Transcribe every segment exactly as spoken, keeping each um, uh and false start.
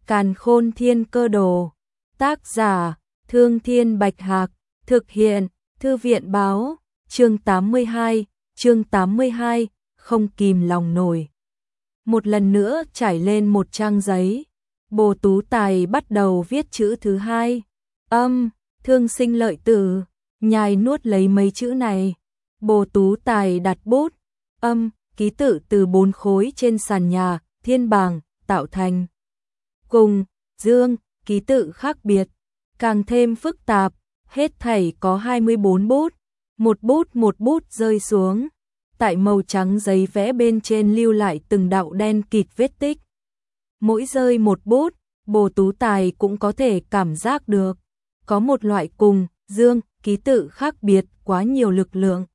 Càn Khôn Thiên Cơ Đồ. Tác giả: Thương Thiên Bạch Hạc. Thực hiện: Thư viện báo. Chương tám mươi hai, chương tám mươi hai, không kìm lòng nổi. Một lần nữa trải lên một trang giấy, Bồ Tú Tài bắt đầu viết chữ thứ hai. Âm, thương sinh lợi tử. Nhai nuốt lấy mấy chữ này, Bồ Tú Tài đặt bút. Âm, ký tự từ bốn khối trên sàn nhà, thiên bảng, tạo thành. Cùng, dương, ký tự khác biệt, càng thêm phức tạp, hết thảy có hai mươi bốn bút. Một bút một bút rơi xuống, tại màu trắng giấy vẽ bên trên lưu lại từng đạo đen kịt vết tích. Mỗi rơi một bút, Bồ Tú Tài cũng có thể cảm giác được, có một loại cùng, dương, ký tự khác biệt quá nhiều lực lượng.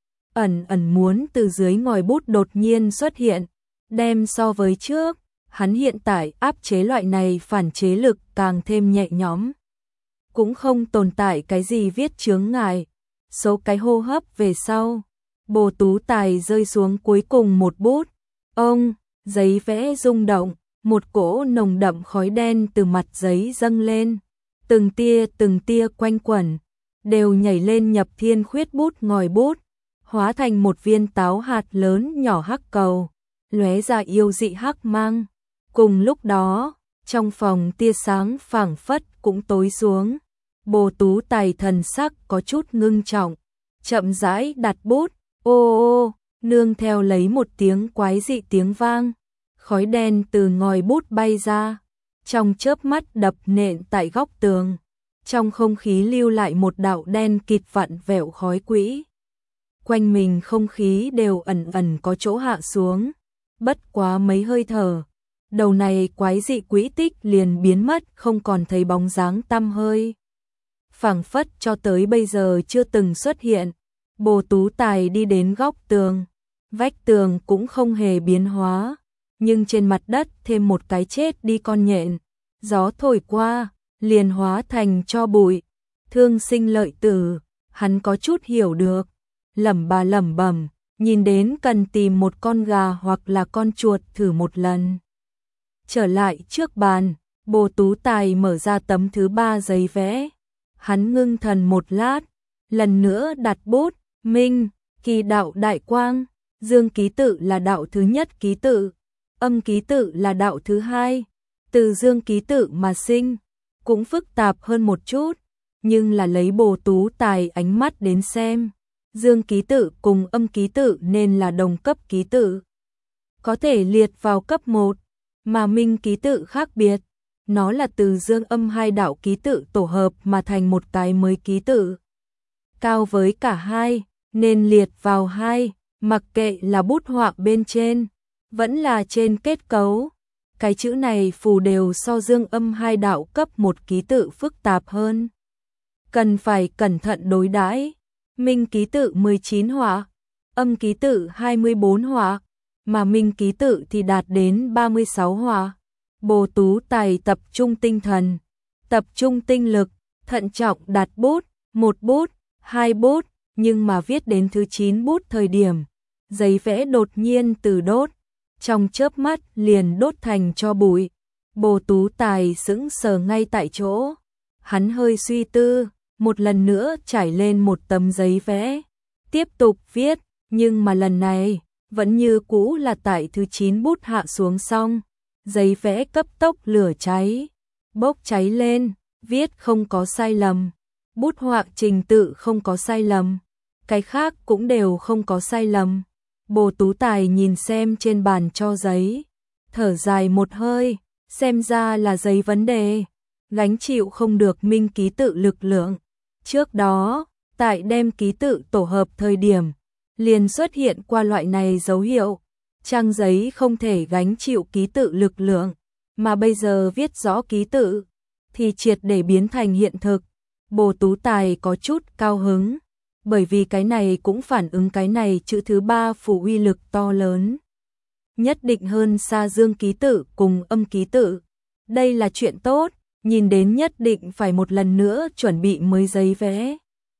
Ẩn ẩn muốn từ dưới ngòi bút đột nhiên xuất hiện, đem so với trước, hắn hiện tại áp chế loại này phản chế lực càng thêm nhẹ nhõm. Cũng không tồn tại cái gì viết chướng ngại. Số cái hô hấp về sau, Bồ Tú Tài rơi xuống cuối cùng một bút. Ông, giấy vẽ rung động, một cỗ nồng đậm khói đen từ mặt giấy dâng lên, từng tia từng tia quanh quẩn, đều nhảy lên nhập thiên khuyết bút ngòi bút, hóa thành một viên táo hạt lớn nhỏ hắc cầu, lóe ra yêu dị hắc mang. Cùng lúc đó, trong phòng tia sáng phảng phất cũng tối xuống. Bồ Tú Tài thần sắc có chút ngưng trọng, chậm rãi đặt bút. Ô ô, nương theo lấy một tiếng quái dị tiếng vang, khói đen từ ngòi bút bay ra, trong chớp mắt đập nện tại góc tường, trong không khí lưu lại một đạo đen kịt vặn vẹo khói quỹ. Quanh mình không khí đều ẩn ẩn có chỗ hạ xuống, bất quá mấy hơi thở, đầu này quái dị quỹ tích liền biến mất, không còn thấy bóng dáng tăm hơi. Phảng phất cho tới bây giờ chưa từng xuất hiện. Bồ Tú Tài đi đến góc tường, vách tường cũng không hề biến hóa, nhưng trên mặt đất thêm một cái chết đi con nhện, gió thổi qua, liền hóa thành tro bụi. Thương sinh lợi tử, hắn có chút hiểu được, lẩm bà lẩm bẩm, nhìn đến cần tìm một con gà hoặc là con chuột thử một lần. Trở lại trước bàn, Bồ Tú Tài mở ra tấm thứ ba giấy vẽ, hắn ngưng thần một lát, lần nữa đặt bút. Minh, kỳ đạo đại quang, dương ký tự là đạo thứ nhất ký tự, âm ký tự là đạo thứ hai, từ dương ký tự mà sinh, cũng phức tạp hơn một chút, nhưng là lấy Bồ Tú Tài ánh mắt đến xem, dương ký tự cùng âm ký tự nên là đồng cấp ký tự, có thể liệt vào cấp một, mà minh ký tự khác biệt, nó là từ dương âm hai đạo ký tự tổ hợp mà thành một cái mới ký tự. Cao với cả hai, nên liệt vào hai, mặc kệ là bút họa bên trên, vẫn là trên kết cấu. Cái chữ này phù đều so dương âm hai đạo cấp một ký tự phức tạp hơn. Cần phải cẩn thận đối đãi. Minh ký tự mười chín họa, âm ký tự hai mươi bốn họa, mà minh ký tự thì đạt đến ba mươi sáu họa. Bồ Tú Tài tập trung tinh thần, tập trung tinh lực, thận trọng đặt bút, một bút, hai bút, nhưng mà viết đến thứ chín bút thời điểm, giấy vẽ đột nhiên từ đốt, trong chớp mắt liền đốt thành tro bụi. Bồ Tú Tài sững sờ ngay tại chỗ, hắn hơi suy tư, một lần nữa trải lên một tấm giấy vẽ, tiếp tục viết, nhưng mà lần này, vẫn như cũ là tại thứ chín bút hạ xuống xong, giấy vẽ cấp tốc lửa cháy, bốc cháy lên, viết không có sai lầm. Bút họa trình tự không có sai lầm, cái khác cũng đều không có sai lầm. Bồ Tú Tài nhìn xem trên bàn cho giấy, thở dài một hơi, xem ra là giấy vấn đề, gánh chịu không được minh ký tự lực lượng. Trước đó, tại đem ký tự tổ hợp thời điểm, liền xuất hiện qua loại này dấu hiệu, trang giấy không thể gánh chịu ký tự lực lượng, mà bây giờ viết rõ ký tự, thì triệt để biến thành hiện thực. Bồ Tú Tài có chút cao hứng, bởi vì cái này cũng phản ứng cái này chữ thứ ba phù uy lực to lớn. Nhất định hơn xa dương ký tự cùng âm ký tự. Đây là chuyện tốt, nhìn đến nhất định phải một lần nữa chuẩn bị mới giấy vẽ.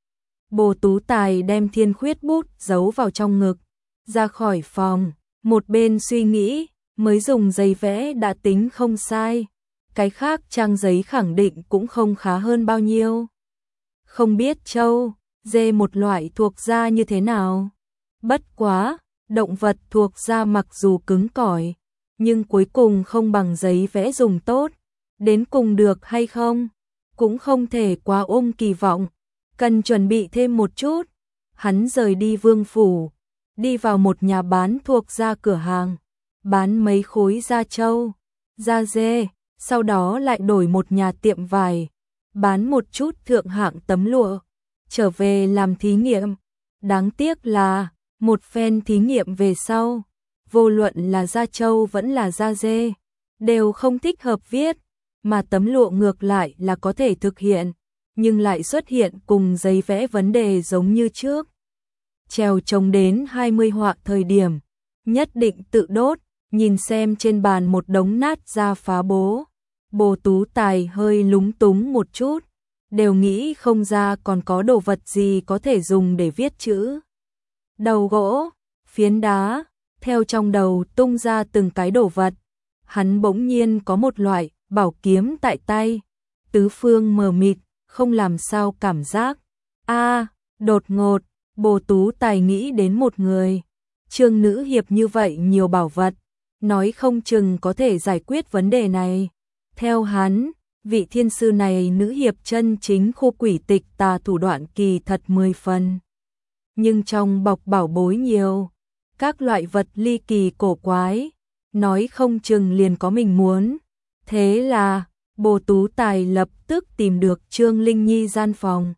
Bồ Tú Tài đem thiên khuyết bút giấu vào trong ngực, ra khỏi phòng, một bên suy nghĩ, mới dùng giấy vẽ đã tính không sai. cái khác trang giấy khẳng định cũng không khá hơn bao nhiêu. Không biết trâu, dê một loại thuộc da như thế nào. Bất quá, động vật thuộc da mặc dù cứng cỏi, nhưng cuối cùng không bằng giấy vẽ dùng tốt. Đến cùng được hay không, cũng không thể quá ôm kỳ vọng, cần chuẩn bị thêm một chút. Hắn rời đi vương phủ, đi vào một nhà bán thuộc da cửa hàng, bán mấy khối da trâu, da dê, sau đó lại đổi một nhà tiệm vải, bán một chút thượng hạng tấm lụa, trở về làm thí nghiệm. Đáng tiếc là, một phen thí nghiệm về sau, vô luận là da trâu vẫn là da dê, đều không thích hợp viết, mà tấm lụa ngược lại là có thể thực hiện, nhưng lại xuất hiện cùng giấy vẽ vấn đề giống như trước. Treo trồng đến hai mươi họa thời điểm, nhất định tự đốt, nhìn xem trên bàn một đống nát da phá bố. Bồ Tú Tài hơi lúng túng một chút, đều nghĩ không ra còn có đồ vật gì có thể dùng để viết chữ. Đầu gỗ, phiến đá, theo trong đầu tung ra từng cái đồ vật. Hắn bỗng nhiên có một loại bảo kiếm tại tay, tứ phương mờ mịt, không làm sao cảm giác. A, đột ngột, Bồ Tú Tài nghĩ đến một người, Trương nữ hiệp như vậy nhiều bảo vật, nói không chừng có thể giải quyết vấn đề này. Theo hắn, vị thiên sư này nữ hiệp chân chính khu quỷ tịch tà thủ đoạn kỳ thật mười phần. Nhưng trong bọc bảo bối nhiều, các loại vật ly kỳ cổ quái, nói không chừng liền có mình muốn. Thế là, Bồ Tú Tài lập tức tìm được Trương Linh Nhi gian phòng.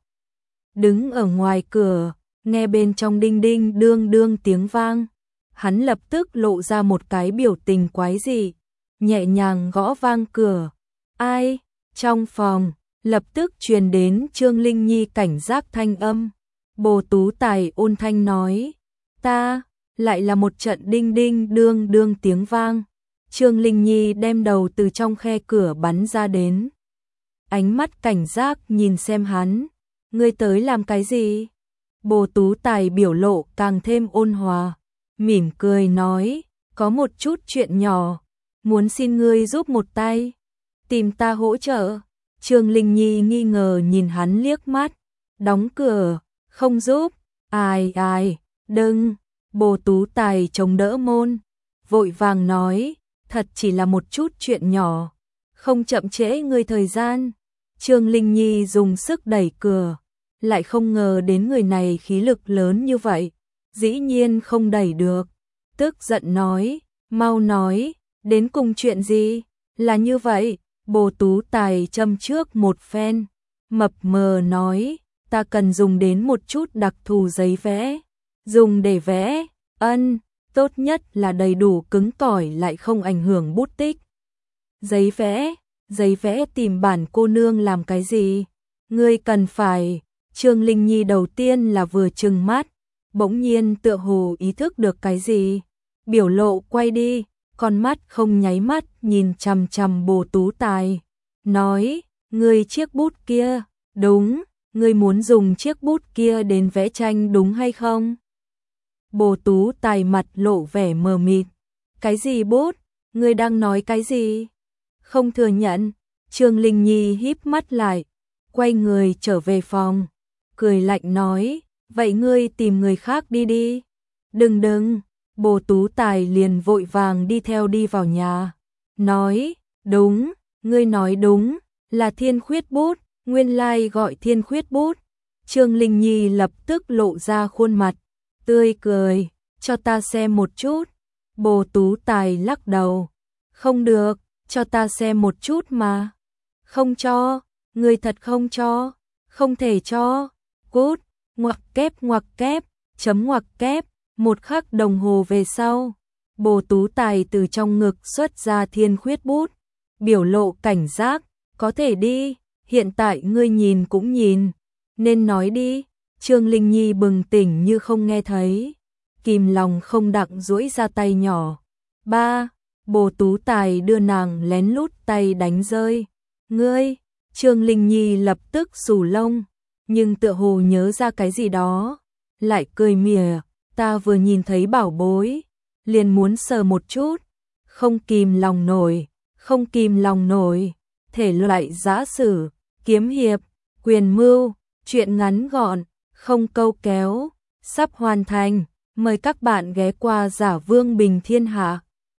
Đứng ở ngoài cửa, nghe bên trong đinh đinh đương đương tiếng vang, hắn lập tức lộ ra một cái biểu tình quái dị, nhẹ nhàng gõ vang cửa. Ai? Trong phòng, lập tức truyền đến Trương Linh Nhi cảnh giác thanh âm. Bồ Tú Tài ôn thanh nói, ta, lại là một trận đinh đinh đương đương tiếng vang. Trương Linh Nhi đem đầu từ trong khe cửa bắn ra đến. Ánh mắt cảnh giác nhìn xem hắn, ngươi tới làm cái gì? Bồ Tú Tài biểu lộ càng thêm ôn hòa, mỉm cười nói, có một chút chuyện nhỏ, muốn xin ngươi giúp một tay, tìm ta hỗ trợ. Trương Linh Nhi nghi ngờ nhìn hắn liếc mắt, đóng cửa, không giúp, ai ai, đừng. Bồ Tú Tài chống đỡ môn, vội vàng nói, thật chỉ là một chút chuyện nhỏ, không chậm trễ ngươi thời gian. Trương Linh Nhi dùng sức đẩy cửa, lại không ngờ đến người này khí lực lớn như vậy, dĩ nhiên không đẩy được, tức giận nói, mau nói, đến cùng chuyện gì? Là như vậy, Bồ Tú Tài châm trước một phen, mập mờ nói, ta cần dùng đến một chút đặc thù giấy vẽ, dùng để vẽ, ân, tốt nhất là đầy đủ cứng cỏi lại không ảnh hưởng bút tích. Giấy vẽ, giấy vẽ tìm bản cô nương làm cái gì? Ngươi cần phải. Trương Linh Nhi đầu tiên là vừa trừng mắt, bỗng nhiên tựa hồ ý thức được cái gì, biểu lộ quay đi, con mắt không nháy mắt nhìn chằm chằm Bồ Tú Tài, nói, ngươi chiếc bút kia, đúng, ngươi muốn dùng chiếc bút kia đến vẽ tranh đúng hay không? Bồ Tú Tài mặt lộ vẻ mờ mịt, cái gì bút, ngươi đang nói cái gì? Không thừa nhận. Trương Linh Nhi híp mắt lại, quay người trở về phòng, cười lạnh nói, vậy ngươi tìm người khác đi đi. Đừng đừng, Bồ Tú Tài liền vội vàng đi theo đi vào nhà, nói, đúng, ngươi nói đúng, là Thiên Khuyết bút, nguyên lai gọi Thiên Khuyết bút. Trương Linh Nhi lập tức lộ ra khuôn mặt, tươi cười, cho ta xem một chút. Bồ Tú Tài lắc đầu, không được, cho ta xem một chút mà. Không cho, ngươi thật không cho, không thể cho. Cút, ngoặc kép ngoặc kép, chấm ngoặc kép. Một khắc đồng hồ về sau, Bồ Tú Tài từ trong ngực xuất ra Thiên Khuyết bút, biểu lộ cảnh giác, có thể đi, hiện tại ngươi nhìn cũng nhìn, nên nói đi. Trương Linh Nhi bừng tỉnh như không nghe thấy, kìm lòng không đặng duỗi ra tay nhỏ. Ba, Bồ Tú Tài đưa nàng lén lút tay đánh rơi. Ngươi, Trương Linh Nhi lập tức xù lông, nhưng tựa hồ nhớ ra cái gì đó, lại cười mỉa, ta vừa nhìn thấy bảo bối, liền muốn sờ một chút, không kìm lòng nổi, không kìm lòng nổi. thể loại giã sử, kiếm hiệp, quyền mưu, truyện ngắn gọn, không câu kéo, sắp hoàn thành. Mời các bạn ghé qua Giả Vương Bình Thiên Hạ.